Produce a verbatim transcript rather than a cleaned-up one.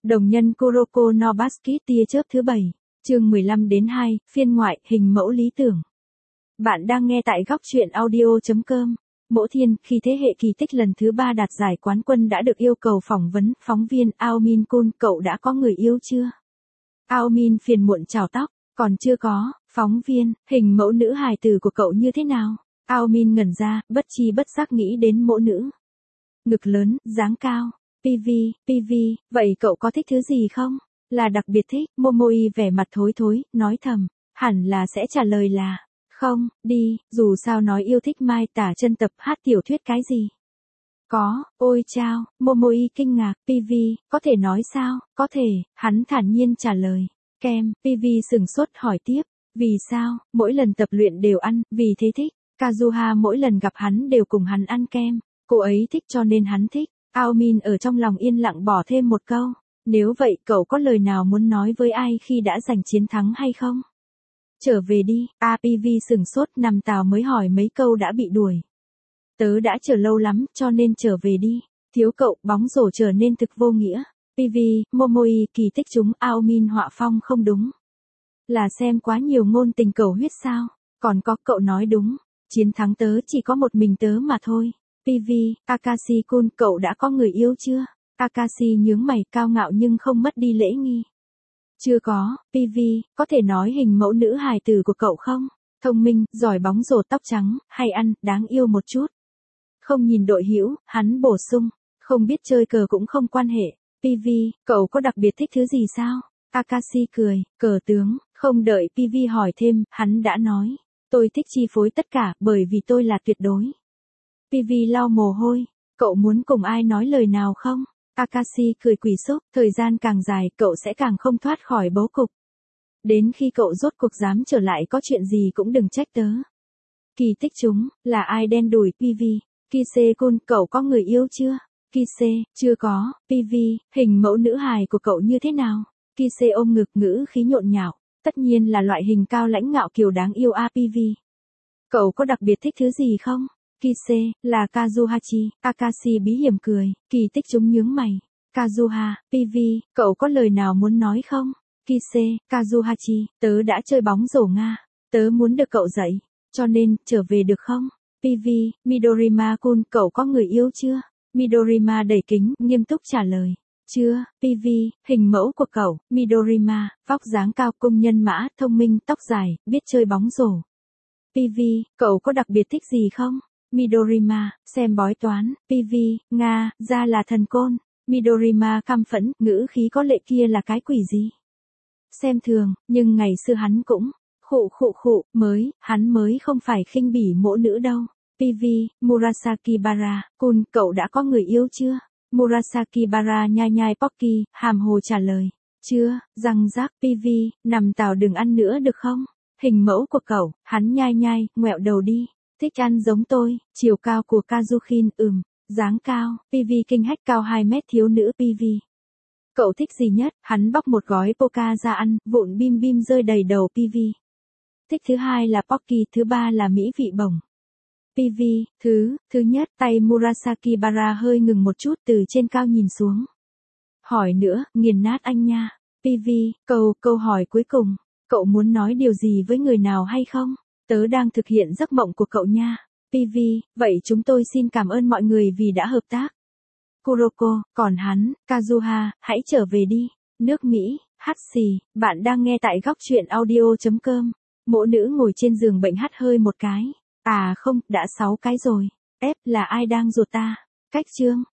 Đồng nhân Kuroko no Basket tia chớp thứ bảy, chương mười lăm đến hai, phiên ngoại, hình mẫu lý tưởng. Bạn đang nghe tại góc truyện audio chấm com. Mỗ Thiên, khi thế hệ kỳ tích lần thứ ba đạt giải quán quân đã được yêu cầu phỏng vấn, phóng viên, Ao Min Kun, cậu đã có người yêu chưa? Ao Min phiền muộn chào tóc, còn chưa có, phóng viên, hình mẫu nữ hài tử của cậu như thế nào? Ao Min ngẩn ra, bất chi bất giác nghĩ đến mẫu nữ. Ngực lớn, dáng cao. pê vê, pê vê, vậy cậu có thích thứ gì không? Là đặc biệt thích, Momoi vẻ mặt thối thối, nói thầm, hẳn là sẽ trả lời là, không, đi, dù sao nói yêu thích Mai Tả Chân tập hát tiểu thuyết cái gì. Có, ôi chao, Momoi kinh ngạc, pê vê, có thể nói sao, có thể, hắn thản nhiên trả lời. Kem, pê vê sừng sốt hỏi tiếp, vì sao, mỗi lần tập luyện đều ăn, vì thế thích. Kazuha mỗi lần gặp hắn đều cùng hắn ăn kem, cô ấy thích cho nên hắn thích. Ao Min ở trong lòng yên lặng bỏ thêm một câu, nếu vậy cậu có lời nào muốn nói với ai khi đã giành chiến thắng hay không? Trở về đi, a pê vê sừng sốt nằm tào mới hỏi mấy câu đã bị đuổi. Tớ đã chờ lâu lắm cho nên trở về đi, thiếu cậu bóng rổ trở nên thực vô nghĩa. pê vê, Momoi kỳ tích chúng, Ao Min họa phong không đúng. Là xem quá nhiều ngôn tình cầu huyết sao, còn có cậu nói đúng, chiến thắng tớ chỉ có một mình tớ mà thôi. pê vê, Akashi-kun, cậu đã có người yêu chưa? Akashi nhướng mày cao ngạo nhưng không mất đi lễ nghi. Chưa có, pê vê, có thể nói hình mẫu nữ hài tử của cậu không? Thông minh, giỏi bóng rổ, tóc trắng, hay ăn, đáng yêu một chút. Không nhìn đội hữu, hắn bổ sung, không biết chơi cờ cũng không quan hệ. pê vê, cậu có đặc biệt thích thứ gì sao? Akashi cười, cờ tướng, không đợi pê vê hỏi thêm, hắn đã nói, tôi thích chi phối tất cả bởi vì tôi là tuyệt đối. pê vê lau mồ hôi, cậu muốn cùng ai nói lời nào không? Akashi cười quỷ xúc, thời gian càng dài cậu sẽ càng không thoát khỏi bố cục. Đến khi cậu rốt cuộc dám trở lại có chuyện gì cũng đừng trách tớ. Kỳ tích chúng, là ai đen đủi pê vê? Kise-kun, cậu có người yêu chưa? Kise, chưa có, pê vê, hình mẫu nữ hài của cậu như thế nào? Kise ôm ngực ngữ khí nhộn nhạo, tất nhiên là loại hình cao lãnh ngạo kiều đáng yêu a pê vê. Cậu có đặc biệt thích thứ gì không? Kise, là Kazuhachi, Akashi bí hiểm cười, kỳ tích chúng nhướng mày. Kazuha, pê vê, cậu có lời nào muốn nói không? Kise, Kazuhachi, tớ đã chơi bóng rổ Nga, tớ muốn được cậu dạy, cho nên, trở về được không? pê vê, Midorima-kun, cậu có người yêu chưa? Midorima đẩy kính, nghiêm túc trả lời. Chưa, pê vê, hình mẫu của cậu, Midorima, vóc dáng cao, công nhân mã, thông minh, tóc dài, biết chơi bóng rổ. pê vê, cậu có đặc biệt thích gì không? Midorima, xem bói toán, pê vê, Nga, ra là thần côn. Midorima căm phẫn, ngữ khí có lệ kia là cái quỷ gì? Xem thường, nhưng ngày xưa hắn cũng, khụ khụ khụ, mới, hắn mới không phải khinh bỉ mỗ nữ đâu. pê vê, Murasaki Bara, Kun, cậu đã có người yêu chưa? Murasaki Bara nhai nhai Pocky, hàm hồ trả lời. Chưa, răng rác, pê vê, nằm tào đừng ăn nữa được không? Hình mẫu của cậu, hắn nhai nhai, ngoẹo đầu đi. Thích ăn giống tôi, chiều cao của Kazukhin, ừm, dáng cao, pê vê kinh hách cao hai mét thiếu nữ pê vê. Cậu thích gì nhất? Hắn bóc một gói Poca ra ăn, vụn bim bim rơi đầy đầu pê vê. Thích thứ hai là Pocky, thứ ba là mỹ vị bổng. pê vê, thứ, thứ nhất, tay Murasaki Bara hơi ngừng một chút từ trên cao nhìn xuống. Hỏi nữa, nghiền nát anh nha. pê vê, câu, câu hỏi cuối cùng, cậu muốn nói điều gì với người nào hay không? Tớ đang thực hiện giấc mộng của cậu nha. pê vê, vậy chúng tôi xin cảm ơn mọi người vì đã hợp tác. Kuroko, còn hắn, Kazuha, hãy trở về đi. Nước Mỹ, hắt xì, bạn đang nghe tại góc truyện audio chấm com. Mỗ nữ ngồi trên giường bệnh hắt hơi một cái. À không, đã sáu cái rồi. Ép, là ai đang ruột ta? Cách chương.